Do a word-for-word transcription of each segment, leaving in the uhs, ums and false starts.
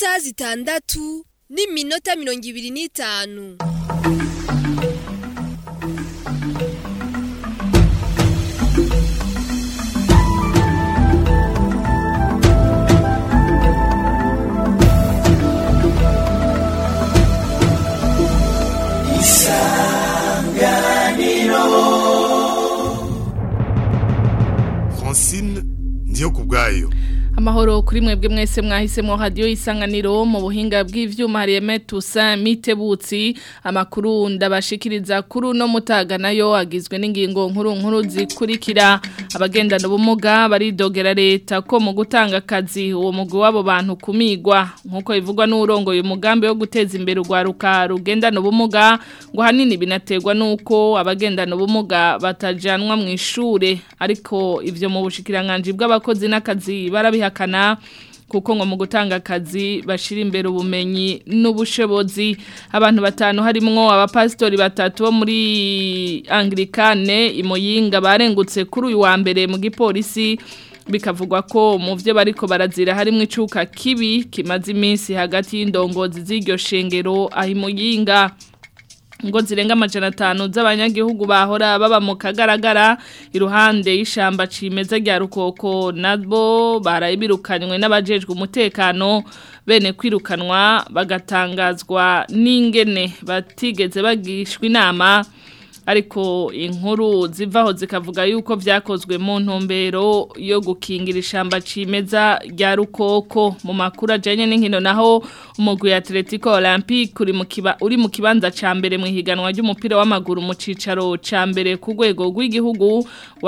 isaha zitandatu n'iminota mirongo ibiri n'itanu. Francine ndiyo kubwayo. Amahoro kuri mwebwe mwese mwahisemo radio isanganiro mu buhinga bw'ivyuma hariyeme tusa mitebutsi amakuru ndabashikiriza kuri no mutaga nayo agizwe n'ingingo nkuru nkuru zikurikira abagendana ubumuga baridogera leta ko mu gutanga akazi uwo mugwi wabo bantu kumigwa nkuko bivugwa n'urongo uyu mugambi wo guteza imbere urwaruka rugendana ubumuga ngo hanini binaterwa nuko abagendana ubumuga batajanwa mu ishure ariko ivyo mu bushikiranganje bw'abakozi n'akazi barabi hakana kuko ngo mu gutanga akazi bashira imbere ubumenyi n'ubushobozi abantu batanu harimwo abapastori batatu bo muri Anglikane imoyinga barengutse kuri uyu wa mbere mu gipolisi bikavugwa ko mu vyo bariko barazira harimwo icuka kibi kimaze iminsi hagati y'indongozi z'iryo shengero ahimuyinga ngo zirenga amajana atanu z'abanyagihugu bahora baba mu kagaragara iruhande y'ishamba cimeza rya rukoko nabo barayibirukanywe n'abajejwe umutekano bene kwirukanwa bagatangazwa n'ingene batigeze bagishwa inama ariko inkuru zivaho zikavuga yuko vyakozwe mu ntumbero yo gukingira ishamba cimeza rya rukoko mu makuru ajanye n'inkino naho umugwi Atletico Olympique uri mu kiba uri mu kibanza ca mbere mu higanwa ry'umupira w'amaguru mu cicaro ca mbere ku rwego rw'igihugu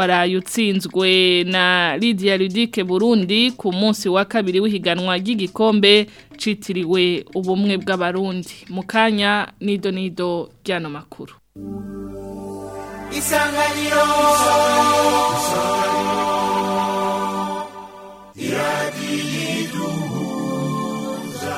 warayutsinzwe na Lydia Ludique Burundi ku munsi wa kabiri w'ihiganwa ry'igikombe citiriwe ubumwe bw'abarundi mukanya nido nido ryano makuru. Isanganiro iradiyiduhuza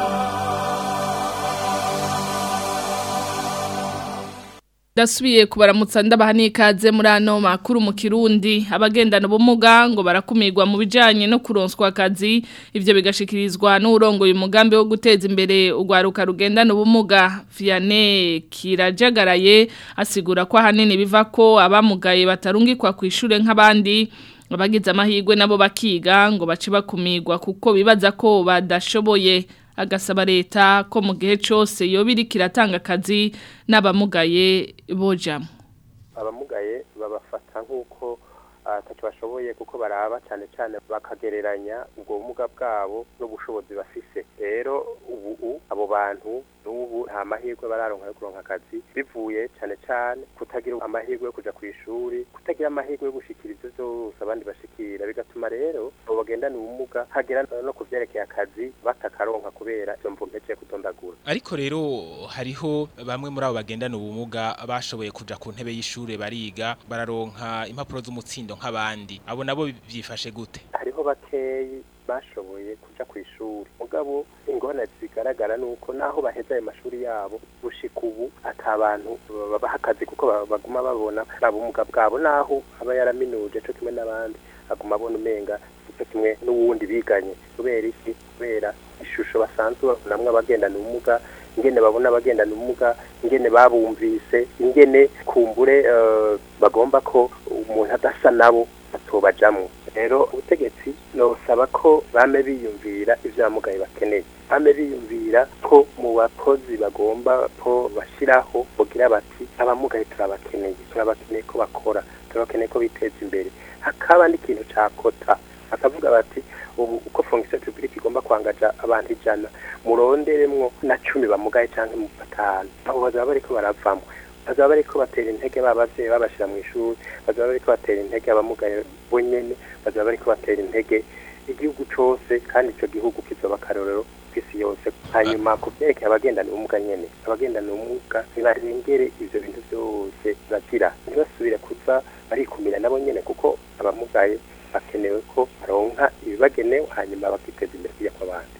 Dasubiye kubaramutsa ndabaha n'ikaze muri ano makuru mu Kirundi abagendana ubumuga ngo barakumirwa mu bijanye no kuronswa akazi ivyo bigashikirizwa n'urongo uyu mugambi wo guteza imbere urwaruka rugendana ubumuga Vianney Kirajagaraye asigura ko ahanini biva ko abamugaye batarungikwa ku ishure nk'abandi abagize amahirwe nabo bakiga ngo bace bakumirwa kuko bibaza ko badashoboye agasaba leta ko mu gihe cyose yobiri kiratanga akazi n'abamugaye bojamo abamugaye babafata nk'uko atacyo bashoboye kuko baraba cyane cyane bakagereranya ubwo bumuga bwabo n'ubushobozi bafise rero ubu abo bantu n'ubu nta mahirwe bararonka yo kuronka akazi bivuye cyane cyane kutagira amahirwe yo kuja ku ishuri kutagira amahirwe yo gushikira ivyo vyose abandi bashikira bigatuma rero abo bagendana ubumuga hagera no kuvyerekeye akazi batakaronka kubera ivyo mvumbeje kutondagura ariko rero hariho bamwe muri abo bagendana ubumuga bashoboye kuja ku ntebe y'ishure bariga bararonka impapuro z'umutsindo nk'abandi abo nabo byifashe gute hariho bakeyi bashoboye kuja ku ishuri mugabo ingona zigaragara nuko naho baheza ayo mashuri yabo gushika ubu atabantu babaha akazi kuko baguma babona abumuga bwabo naho aba yaraminuje cyo kimwe n'abandi aguma abona umenga cyo kimwe n'uwundi biganye kubera iki kubera ishusho basanzwe babonamwe abagendana ubumuga ingene babona abagendana ubumuga ingene babumvise ingene kumbure uh, bagomba ko umuntu adasa nabo atobajamwe rero ubutegetsi nosaba ko bame biyumvira ivyo abamugaye bakeneye bame biyumvira ko mu bakozi bagomba ko bashiraho bogira bati abamugaye turabakeneye turabakeneye ko bakora turabakeneye ko biteza imbere hakaba n'ikintu cakota akavuga bati ubu uko fonction publique igomba kwangaja abantu ijana muronderemwo na cumi bamugaye canke mu batanu abo bazaba bariko baravamwe bazaba bariko batera intege babavyeyi babashira mu ishuri bazaba bariko batera intege abamugaye bonyene bazaba bariko batera intege igihugu cose kandi ico gihugu kizoba karorero kw'isi yose hanyuma kuvyekeye abagendana ubumuga nyene abagendana ubumuga ntibarengere ivyo bintu vyose bazira ntibasubire kuza barikumira nabo nyene kuko abamugaye bakenewe ko baronka ibibagenewe hanyuma bakiteza imbere kw'abandi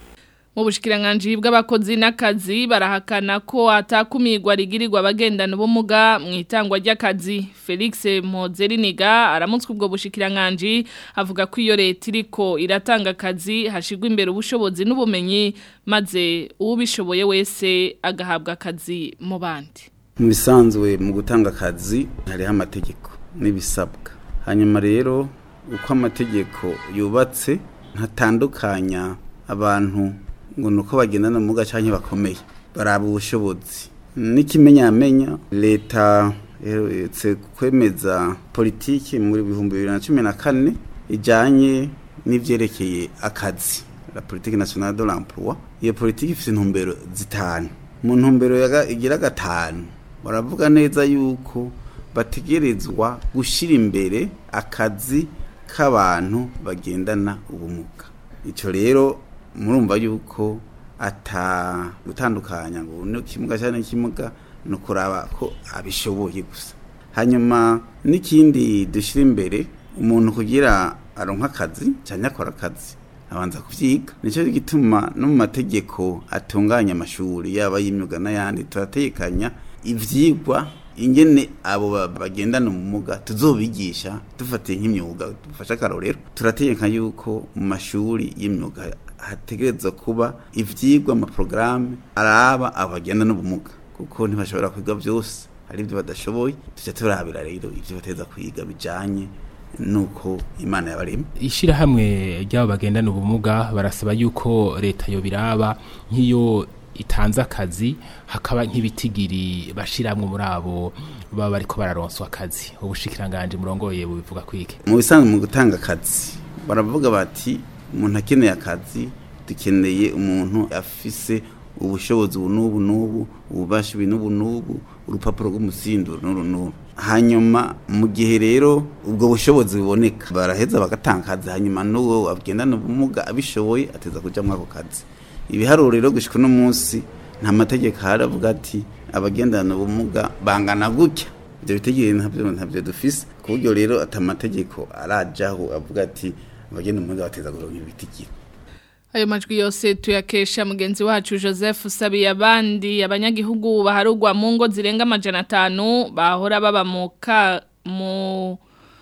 Mu bushikiranganje bw'abakozi n'akazi barahakana ko atakumirwa rigirirwa abagendana ubumuga mu itangwa ry'akazi. Felix Mpozeriniga aramutswe ubwo bushikiranganje avuga ko iyo leta iriko iratanga akazi hashigwa imbere ubushobozi n'ubumenyi maze ubishoboye wese agahabwa akazi mu bandi. Mu bisanzwe mu gutanga akazi hariho amategeko n'ibisabwa. Hanyuma rero uko amategeko yubatse ntatandukanya abantu ngo nuko bagendana n'umuga canke bakomeye baraba ubushobozi n'ikimenyamenya leta yeretse kwemeza politiki muri bihumbi bibiri na cumi na kane ijanye n'ivyerekeye akazi la politique nationale de l'emploi. Iyo politiki ifite intumbero zitanu. Mu ntumbero igira gatanu baravuga neza yuko bategerezwa gushira imbere akazi k'abantu bagendana ubumuga. Ico rero murumva yuko ata gutandukanya ngo no kimuga cyane kimuga no kuraba ko abishoboye gusa. Hanyuma n'ikindi dushira imbere umuntu kugira aronka akazi cyane akora akazi abanza kuvyiga. Nico gituma no mu mategeko atunganya amashuri yaba y'imyuga n'ayandi turatekanya ivyigwa ingene abo bagendana ubumuga tuzobigisha dufatiye nk'imyuga dufasha karorero. Turategeka yuko mu mashuri y'imyuga hategerezwa kuba ivyigwa ama programme araba abagendana ubumuga kuko ntibashobora kwiga byose ari byo badashoboye. Tujya turabira rero ivyo bateza kwiga bijanye nuko Imana yabarema. Ishira hamwe ry'abo bagendana ubumuga barasaba yuko leta yo biraba nk'iyo itanze akazi hakaba nk'ibitigiri bashiramwe muri abo baba bariko bararonswa akazi. Ubushikiranganje murongoye bubivuga kwike. Mu bisanzwe mu gutanga akazi baravuga bati umuntu akeneye akazi dukeneye umuntu afise ubushobozi n'ubu n'ubu ububasha n'ubu n'ubu urupapuro rw'umusindo n'uru n'uru. Hanyuma mu gihe rero ubwo bushobozi buboneka baraheza bagatanga akazi hanyuma n'uwo agendana ubumuga abishoboye ateza kuja mu ako kazi. Ibiharuro rero gushika no munsi nta mategeko haravuga ati abagendana ubumuga bangana gutya. Ibyo bitegeye ntabyo ntabyo dufise ku buryo rero atamategeko arajaho avuga ati abagenda ubumuga bateza kuronka ibitigiri. Ayo majwi yose tuyakesha mugenzi wacu Joseph Sabi abandi abanyagihugu baharugwa mu ngo zirenga amajana atanu bahora baba mu ka mu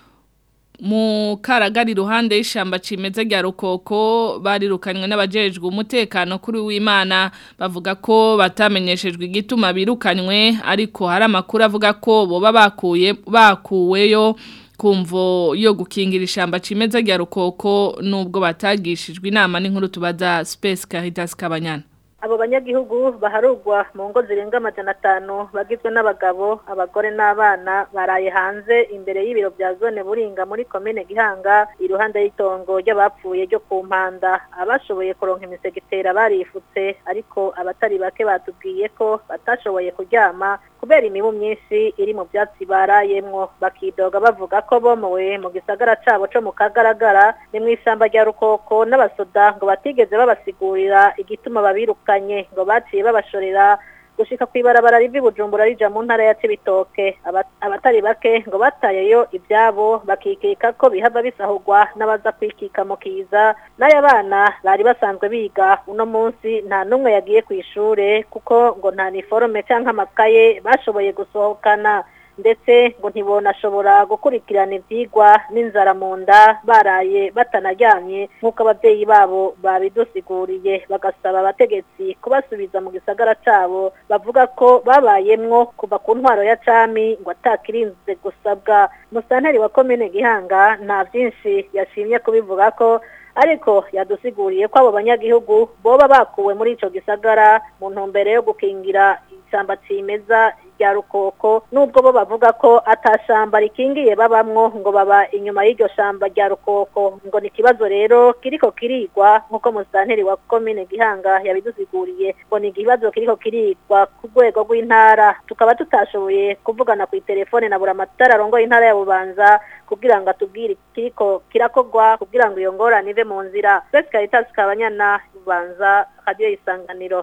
mu karagari ruhande y'ishamba cimeza rya Rukoko barirukanywe n'abajejwe umutekano kuri w'Imana bavuga ko batamenyeshejwe igituma birukanywe ariko hari amakuru avuga ko boba bakuye bakuweyo kumvo yo gukingira ishamba cimeza rya Rukoko nubwo batagishijwe inama n'inkuru tubaza Space Caritas Kabanyana. Abo banyagihugu baharugwa mu ngo zirenga amajana atanu bagizwe n'abagabo abagore n'abana baraye hanze imbere y'ibiro bya zone Buringa muri commune Gihanga iruhande y'itongo ry'abapfuye ryo ku Mpanda. Abashoboye kuronka imisegitera barifutse ariko abatari bake batubwiye ko batashoboye kuryama kubera imibu myinshi iri mu byatsi barayemwo. Bakidoga bavuga ko bomowe mu gisagara cabo co mu Kagaragara ni mu isamba rya Rukoko n'abasoda ngo batigeze babasigurira igituma babirukanye ngo baciye babashorera gushika kwibarabara rivi Bujumbura rija mu ntara ya Cibitoke. Abatari bake ngo batayeyo ibyabo bakikika ko bihava bisahurwa n'abaza kwikika mu kiza. N'aya bana bari basanzwe biga uno munsi nta numwe yagiye ku ishure kuko ngo nta uniforme canke amakaye bashoboye gusohokana ndetse ngo ntibonashobora gukurikirana ivyigwa n'inzara mu nda baraye batanaryamye nk'uko abavyeyi babo babidusiguriye. Bagasaba abategetsi kubasubiza mu gisagara cabo bavuga ko babayemwo kuva ku ntwaro ya cami ngo atakirinze gusabwa. Musanteri wa commune Gihanga nta vyinshi yashimye kubivuga ko ariko yadusiguriye ko abo banyagihugu boba bakuwe muri ico gisagara mu ntumbero yo gukingira isamba cimeza rya Rukoko nubwo bo bavuga ko atashamba rikingiye babamwo ngo baba inyuma y'iryo shamba rya Rukoko. Ngo ni kibazo rero kiriko kirigwa nkuko musanteri wa commune Gihanga yabidusiguriye ngo ni kibazo kiriko kirigwa ku rwego rw'intara. Tukaba tutashoboye kuvugana ku telefone na buramatara rongo intara ya Bubanza kugira ngo atubwire kiriko kirakogwa kugira ngo iyo ngorane ive mu nzira. Space Caritas Kabanyana Bubanza Radio Isanganiro.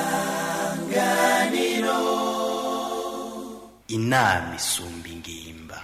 Isanganiro inama isumba ingimba.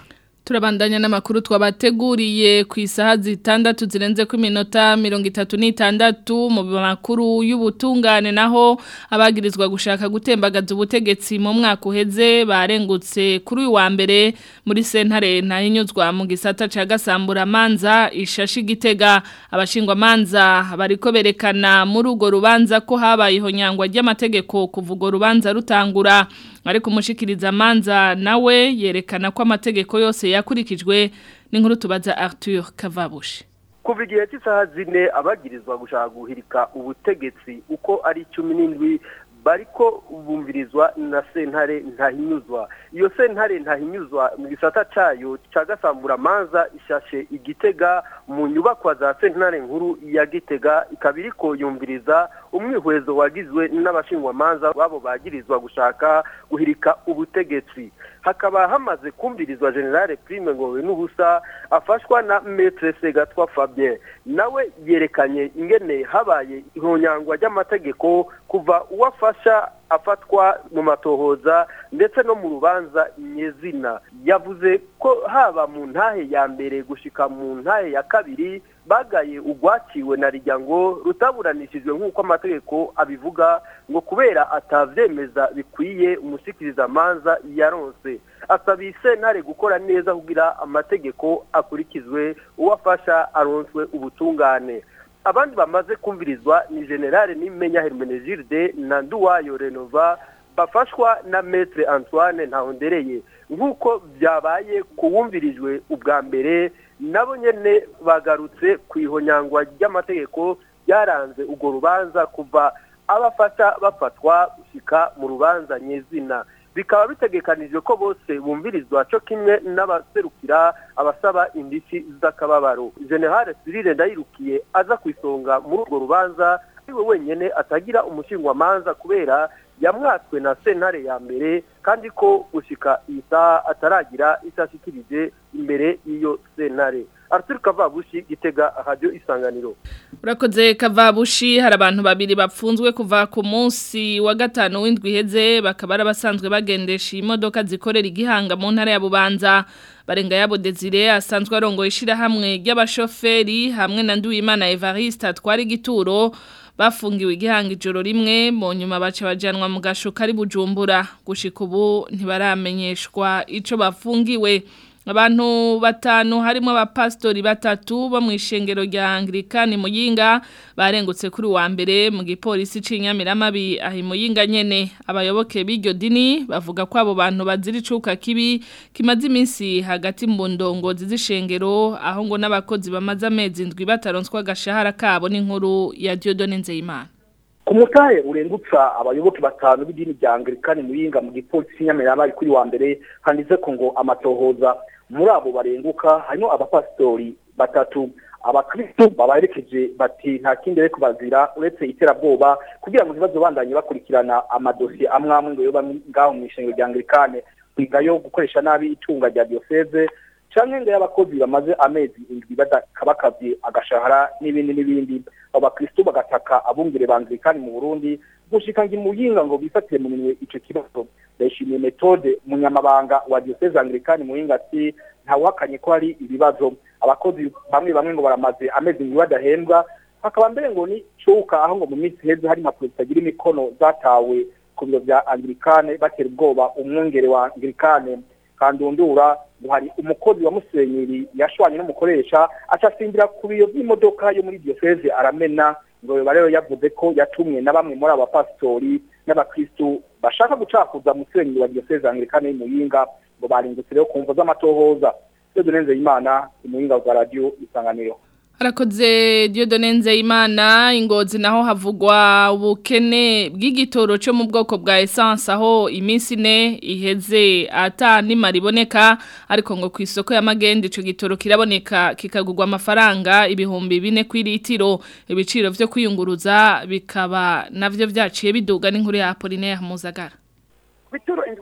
Turabandanya n'amakuru twabateguriye ku isaha zitandatu zirenze ku minota mirongo itatu n'itandatu mu makuru y'ubutungane naho abagirizwa gushaka gutembagaza ubutegetsi mu mwaka uheze barengutse kuri uyu wa mbere muri sentare ntahinyuzwa mu gisata ca Gasambura manza ishashi Gitega abashingwa manza bariko berekana muri ugo rubanza ko habaye ihonyangwa ry'amategeko kuvuga rubanza rutangura ariko umushikiriza manza nawe yerekana ko amategeko yose yakurikijwe n'inkuru tubaza Arthur Kavabushi. Kuva igihe cy'isaha zine abagirizwa gushaka guhirika ubutegetsi uko ari cumi n'indwi bariko bumvirizwa na sentare ntahinyuzwa. Iyo sentare ntahinyuzwa mu gisata cayo ca Gasambura manza ishashe Igitega mu nyubakwa za sentare nkuru ya Gitega ikabiriko yumviriza umwihwezo wagizwe n'abashingwa manza babo bagirizwa gushaka guhirika ubutegetsi. Hakaba hamaze kumvirizwa General Prime Ngowe n'ubusa afashwa na Maître Segatwa Fabien nawe yerekanye ingene habaye ihonyangwa ry'amategeko kuva uwafasha afatwa mu matohoza ndetse no mu rubanza nyezina. Yavuze ko haba mu ntahe ya mbere gushika mu ntahe ya kabiri bagaye ugwaciwe na rijyango rutaburanishijwe nk'uko amategeko abivuga ngo kubera atavyemeza bikwiye umushikiriza manza yaronse. Asabise ntare gukora neza kugira amategeko akurikizwe uwafasha aronswe ubutungane. Abandi bamaze kumvirizwa ni General Nimenya Hermenegilde na Nduwayo Renova bafashwa na Maître Antoine Ntahondereye nk'uko byabaye kuwumvirijwe ubwa mbere nabo nyene bagarutse kwihonyangwa ry'amategeko yaranze ugo rubanza kuva abafata bafatwa gushika mu rubanza nyezina. Bikaba bitegekanijwe ko bose bumvirizwa cyo kimwe n'abaserukira abasaba indishyi z'akababaro. General Cyril Ndayirukiye aza kwisonga muri urwo rubanza iwe wenyene atagira umushingwa manza kubera yamwatswe na sentare ya mbere kandi ko gushika isa ataragira isashikirije imbere iyo sentare. Arthur Kavabushi Gitega Radio Isanganiro. Urakoze Kavabushi hari abantu babiri bapfunzwe kuva ku munsi wa gatanu w'indwi heze bakaba basanzwe bagendesha imodoka zikorera igihanga mu ntara ya Bubanza. Barenga yabo Desire asanzwe arongoye ishirahamwe ry'abashoferi hamwe na Nduwimana Evariste atwara igituro bafungiwe igihanga ijoro rimwe mu nyuma bace bajanwa mu gashuka ari Bujumbura gushika ubu ntibaramenyeshwa ico bafungiwe. Abantu batanu harimo abapastori batatu bo mu ishengero rya Anglikani Muyinga barengutse kuri wa mbere mu gipolisi c'Inyamiramabi ahi Muyinga nyene. Abayoboke b'iryo dini bavuga ko abo bantu bazira icuka kibi kimaze iminsi hagati mu ndongozi z'ishengero aho ngo n'abakozi bamaze amezi indwi bataronswa agashahara kabo n'inkuru ya Dieudonne Nzeyimana. Ku mutahe urengutsa abayoboke batanu b'idini rya Anglikani Muyinga mu gipolisi c'Inyamiramabi kuri wa mbere handitse ko ngo amatohoza muri abo barenguka harimo abapastori batatu. Abakristo babaherekeje bati nta kindi reko bazira uretse iterabwoba kugira ngo zibazo bandanye bakurikirana amadosi amwamwe ngo yoba ngaho mu ishengero rya Anglikane kwigayo gukoresha nabi itunga rya diocese canke ngo y'abakozi bamaze amezi indwi badakabakavye agashahara n'ibindi n'ibindi. Abakristo bagataka abungere ba Anglikane mu Burundi gushika ngi Muyinga ngo bifatire mu minwe ico kibazo. Ndashimiye Methode munyamabanga wa diocese Anglikane Muyinga ati ntawakanye ko hari ibibazo. Abakozi bamwe bamwe ngo baramaze amezi indwi badahembwa hakaba mbere ngo ni cuka aho ngo mu minsi heze hari impapuro zitagira imikono zatawe ku biro bya Anglikane batera ubwoba umwungere wa Anglikane Kandundura ngo hari umukozi wa Musenyeri yashwanye n'umukoresha acasimbira ku biyo by'imodoka yo muri diocese aramena ngo barero yavuze ko yatumwe na bamwe muri abapastori n'abakristo bashaka gucakuza Musenyeri wa diocese Anglikane Muyinga ngo baringutse rero kumva z'amatohoza. Dieudonne Nzeyimana Muyinga wa Radio Isanganiro. Arakoze Dieudonne Nzeyimana. Ingozi naho havugwa ubukene bw'igitoro cyo mu bwoko bwa essence aho iminsi ne iheze ata nimariboneka ariko ngo ku isoko ya Magende ico gitoro kiraboneka kikagurwa amafaranga ibihumbi bine ku litiro. Ibiciro vyo kwiyunguruza bikaba navyo vyaciye biduga n'inkuru ya Apollinaire Muzagara. Bitoro indwi z'igitoro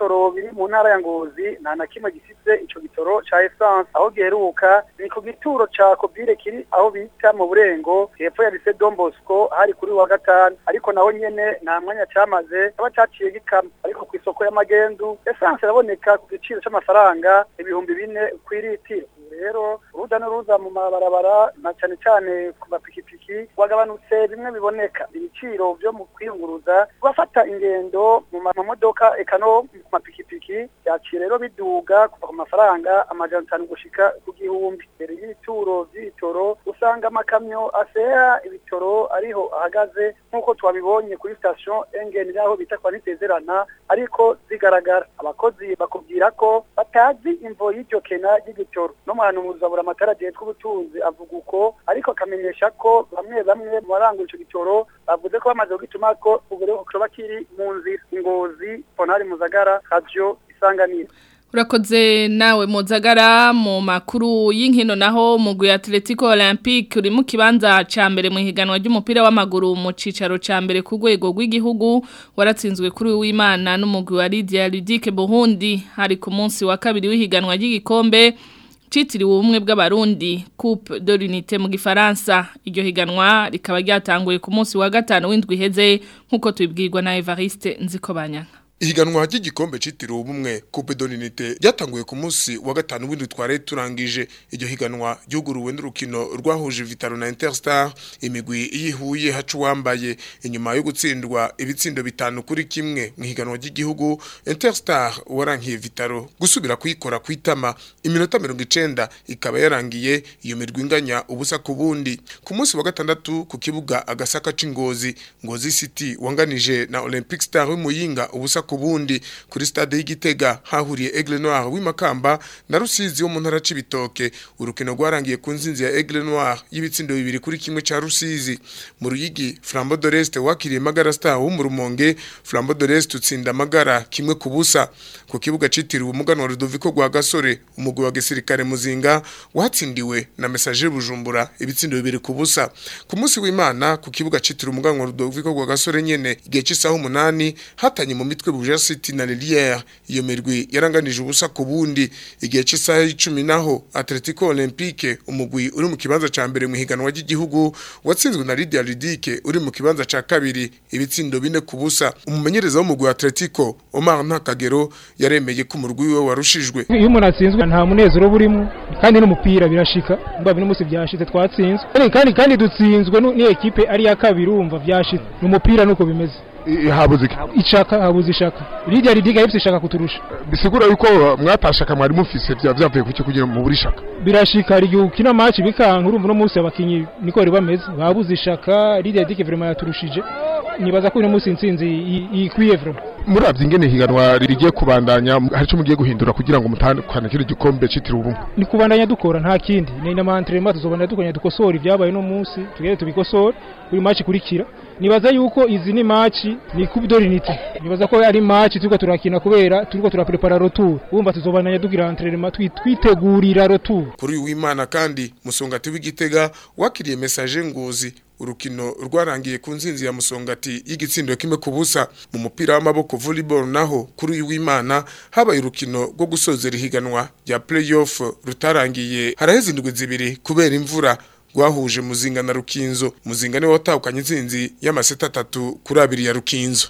bitoro biri mu ntara ya Ngozi nta na kimwe gifite ico gitoro ca essence aho giheruka ni ku gituro ca Kobire kiri aho bita mu Burengo hepfo ya Lycée Don Bosco hari kuri wa gatanu ariko naho nyene nta mwanya cyamaze aba caciye gikama ariko ku isoko y'amagendu essence iraboneka ku giciro c'amafaranga ibihumbi bine kw'ilitiro rero uruda n'uruza mu mabarabara na cyane cyane ku mapikipiki wagabanutse bimwe biboneka ibiciro byo mu kwiyunguruza bafata ingendo mu mamodoka ekano ku mapikipiki yaciye rero biduga kuva ku mafaranga amajana atanu gushika ku gihumbi mbere y'ibituro by'ibitoro usanga amakamyo asera ibitoro ariho ahagaze nk'uko twabibonye kuri station Engeni aho bita kwa nitezerana ariko zigaragara abakozi bakubwira ko batazi imvo y'iryo kena y'igitoro no mwana muzabura amatara gihe tw'ubutunzi avuga uko ariko akamenyesha ko bamwe bamwe mu barangura ico gitoro bavuze ko bamaze kugituma ko ubure ko bakiri mu nzira Ngozi Ponari Muzagara Radio Isanganiro. Urakoze nawe Muzagara mu makuru y'inkino naho mugwi Atletico Olympique uri mu kibanza ca mbere mu higanwa ry'umupira w'amaguru mu cicaro ca mbere ku rwego rw'igihugu waratsinzwe kuri w'Imana n'umugwi wa Lydia Ludique Burundi hari ku munsi wa kabiri w'ihiganwa ry'igikombe citiriwe ubumwe bw'abarundi Coupe de l'Unité mu gifaransa iryo higanwa rikaba ryatanguye ku munsi wa gatanu w'indwi heze nkuko tubibwirwa na Evariste Nzikobanya. Ihiganwa ry'igikombe citiriwe ubumwe Coupe de l'Unité ryatanguye ku munsi wa gatanu w'indwi tware turangije iryo higanwa ryuguruwe n'urukino rwahuje Vitaro na Interstar imigwi yihuye hacu wambaye inyuma yo gutsindwa ibitsindo bitanu kuri kimwe mu higanwa ry'igihugu Interstar warankiye Vitaro gusubira kuyikora kwitama iminota mirongo icenda ikaba yarangiye iyo mirwi inganya ubusa ku bundi ku munsi wa gatandatu ku kibuga agasaka c'Ingozi Ngozi City wanganije na Olympic Star w'Imuyinga ubusa kubundi kuri stade y'Igitega hahuriye Aigle Noir w'imakamba na Rusizi wo mu ntara c'ibitoke urukino rwarangiye ku nzinzi ya Aigle Noir y'ibitsindo bibiri kuri kimwe ca Rusizi mu Ruyigi Flambeau de l'Est wakiriye Magara Star wo mu Rumonge Flambeau de l'Est utsinda Magara kimwe kubusa ku kibuga citiriwe umuganwa Rudoviko rwa Gasore umugwi wa gisirikare Muzinga watsindiwe na Messager Bujumbura ibitsindo bibiri kubusa ku munsi w'Imana ku kibuga citiriwe umuganwa Rudoviko rwa Gasore nyene igihe cy'isaha umunani hatanye mu mitwe Buja City na Lilière iyo mirwi yaranganije ubusa ku bundi igihe cy'isaha y'icumi naho Atletico Olympique umugwi uri mu kibanza ca mbere mu higanwa ry'igihugu watsinzwe na Lydia Ludique uri mu kibanza ca kabiri ibitsindo bine kubusa umumenyereza w'umugwi wa Atletico Omar Ntakagero yaremeye ko umurwi we warushijwe iyo umuntu atsinzwe nta munezero burimo kandi n'umupira birashika mbabe n'umunsi byashitse twatsinzwe kandi kandi dutsinzwe ni equipe ari ya kabiri urumva byashitse n'umupira nuko bimeze habuze ishaka habuze ishaka Lydia Ludique yifise ishaka kuturusha bisigura yuko mwatashaka mwari mufise byavuye kuki kugira mu buri shaka birashika ari ukina match bikanka urumva no munsi abakinyi niko bari bameze babuze ishaka Lydia Ludique vraiment yaturushije nibaza ko uno munsi insinzi ikwiye vraiment muravye ingene higanwa ririgiye kubandanya hari cyo mugiye guhindura kugira ngo mutandukane kiri gikombe citira ubumwe ni kubandanya dukora nta kindi ni na entraînement tuzobandanya dukanya dukosora ibyabaye no munsi tugere tubikosora buri match kurikira nibaza yuko izi ni match ni Coupe de l'Unité nibaza ko ari match turiko turakina kubera turiko turaprepara retour urumva tuzobandanya dugira entraînement twitegurira retour kuri w'Imana kandi Musongati w'Igitega wakiriye Messager Ngozi urukino rwarangiye ku nzinzi ya Musongati y'igitsindo kimwe kubusa mu mupira w'amaboko volleyball naho kuri uyu w'Imana habaye urukino rwo gusozera ihiganwa rya playoff rutarangiye haraheze indwi zibiri kubera imvura rwahuje Muzinga na Rukinzo Muzinga ni watahukanye inzinzi y'amaseta atatu kuri abiri ya Rukinzo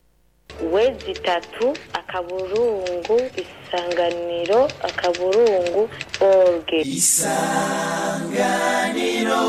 wezi tatu akaburungu isanganiro akaburungu orge isanganiro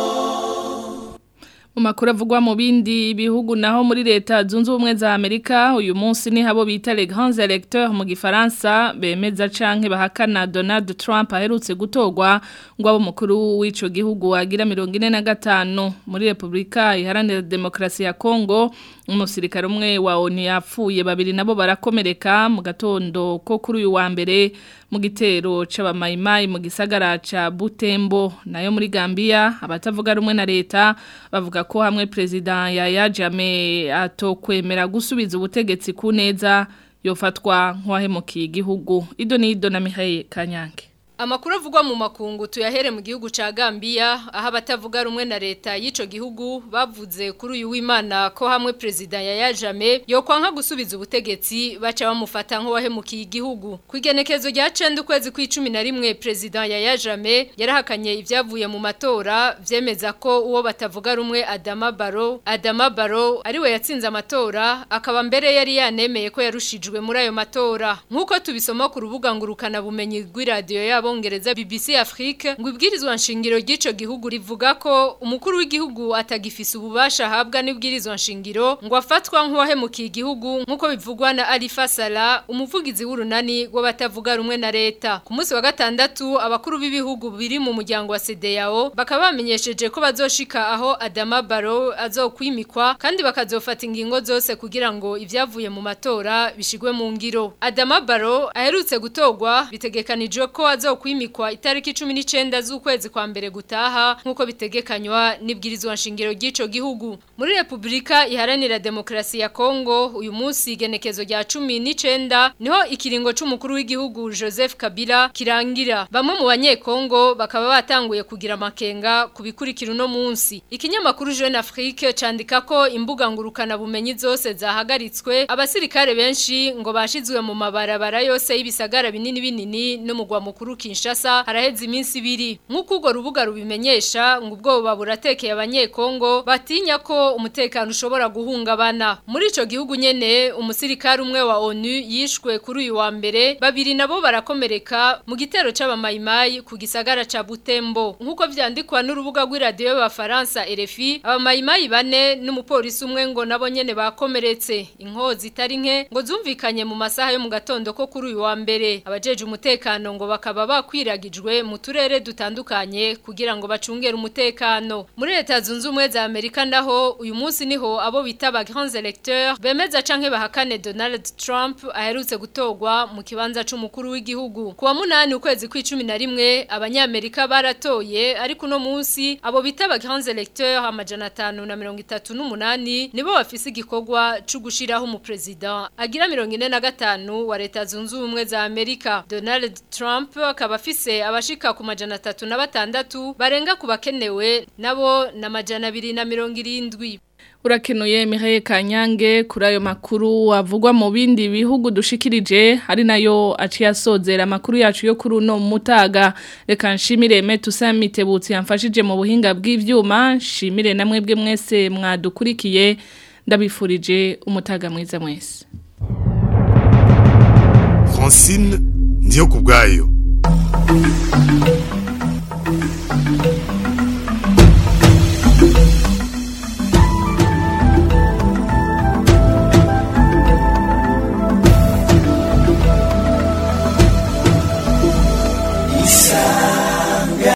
mu makuru avugwa mu bindi bihugu naho muri leta zunze ubumwe za Amerika uyu munsi ni habo bita les grands électeurs mu gifaransa bemeza canke bahakana Donald Trump aherutse gutogwa ngo abo mukuru w'ico gihugu agira mirongo ine na gatanu muri Republika iharanira demokrasi ya Kongo umusirikare umwe wa O N U yapfuye babiri nabo barakomereka mu gatondo ko kuri uyu wa mbere mu gitero c'abamayimayi mu gisagara ca Butembo nayo muri Gambia abatavuga rumwe na leta bavuga ko hamwe president Yaya Jammeh atokwemera gusubiza ubutegetsi ku neza yofatwa nk'uwahemukiye igihugu Ido ni Ido na Mihaye Kanyange Amakuru avugwa mu makungu tuyahere mu gihugu ca Gambia aho abatavuga rumwe na leta y'ico gihugu bavuze kuri uyu w'Imana ko hamwe president Yaya Jammeh yokwanka gusubiza ubutegetsi baca bamufata nko wahemukiye igihugu. Kwigenekezo rya cenda ukwezi kw'icumi na rimwe president Yaya Jammeh yarahakanye ivyavuye mu matora vyemeza ko uwo batavuga rumwe Adama Barrow Adama Barrow ariwe yatsinze amatora akaba mbere yari yanemeye ko yarushijwe muri ayo matora. Nkuko tubisoma ku rubuga ngurukana bumenyi rw'iradio yabo Bongereza B B C Afrique ngo ibwirizwa nshingiro ry'ico gihugu rivuga ko umukuru w'igihugu atagifise ububasha habwa n'ibwirizwa nshingiro ngo afatwa nk'uwahemukiye igihugu nkuko bivugwa na Alifa Sala umuvugizi w'urunani rw'abatavuga rumwe na leta. Ku munsi wa gatandatu abakuru b'ibihugu biri mu muryango wa C D A O bakaba bamenyesheje ko bazoshika aho Adama Barrow azokwimikwa kandi bakazofata ingingo zose kugira ngo ivyavuye mu matora bishigwe mu ngiro. Adama Barrow aherutse gutogwa bitegekanijwe ko azo kwimikwa itariki cumi n'icenda z'ukwezi kwa mbere gutaha nkuko bitegekanywa n'ibwirizwa nshingiro ry'ico gihugu. Muri Republika Iharanira Demokrasi ya Kongo uyu munsi igenekezo rya cumi n'icenda niho ikiringo c'umukuru w'igihugu Joseph Kabila kirangira. Bamwe mu banyekongo bakaba batanguye kugira makenga kubikurikira uno munsi. Ikinyamakuru Jeune Afrique candika ko imbuga ngurukana bumenyi zose zahagaritswe abasirikare benshi ngo bashizwe mu mabarabara yose y'ibisagara binini binini no mugwa mukuru Kinshasa haraheze iminsi ibiri. Nkuko ugo rubuga rubimenyesha ngo ubwoba buratekeye abanyekongo batinya ko umutekano ushobora guhungabana. Muri ico gihugu nyene umusirikare umwe wa ONU yishwe kuri uyu wa mbere babiri nabo barakomereka mu gitero c'abamayimayi ku gisagara ca Butembo. Nkuko vyandikwa n'urubuga rw'iradio y'Abafaransa R F I abamayimayi bane n'umupolisi umwe ngo nabo nyene bakomeretse. Inkozi itari nke ngo zumvikanye mu masaha yo mu gatondo ko kuri uyu wa mbere. Abajeje umutekano ngo bakaba bakwiragijwe mu turere dutandukanye kugira ngo bacungere umutekano. Muri leta zunze ubumwe za Amerika naho uyu munsi niho abo bita ba grands électeurs bemeza canke bahakane Donald Trump aherutse gutogwa mu kibanza c'umukuru w'igihugu. Kuwa munani ukwezi kw'icumi na rimwe abanyamerika baratoye ariko no munsi abo bita ba grands électeurs amajana atanu na mirongo itatu n'umunani nibo bafise igikorwa cyo gushiraho mu president agira mirongo ine na gatanu wa leta zunze ubumwe za Amerika. Donald Trump akaba afise abashika ku majana atatu na batandatu barenga kubakenewe nabo na majana abiri na mirongo irindwi. Urakenuye Mireille Kanyange kuri ayo makuru avugwa mu bindi bihugu dushikirije hari nayo aciye asozera amakuru yacu yo kuri uno mutaga. Reka nshimire Metusa Mitebutsi yamfashije mu buhinga bw'ivyuma, nshimire namwe bwe mwese mwadukurikiye, ndabifurije umutaga mwiza mwese. Francine ndiyo kubgayo.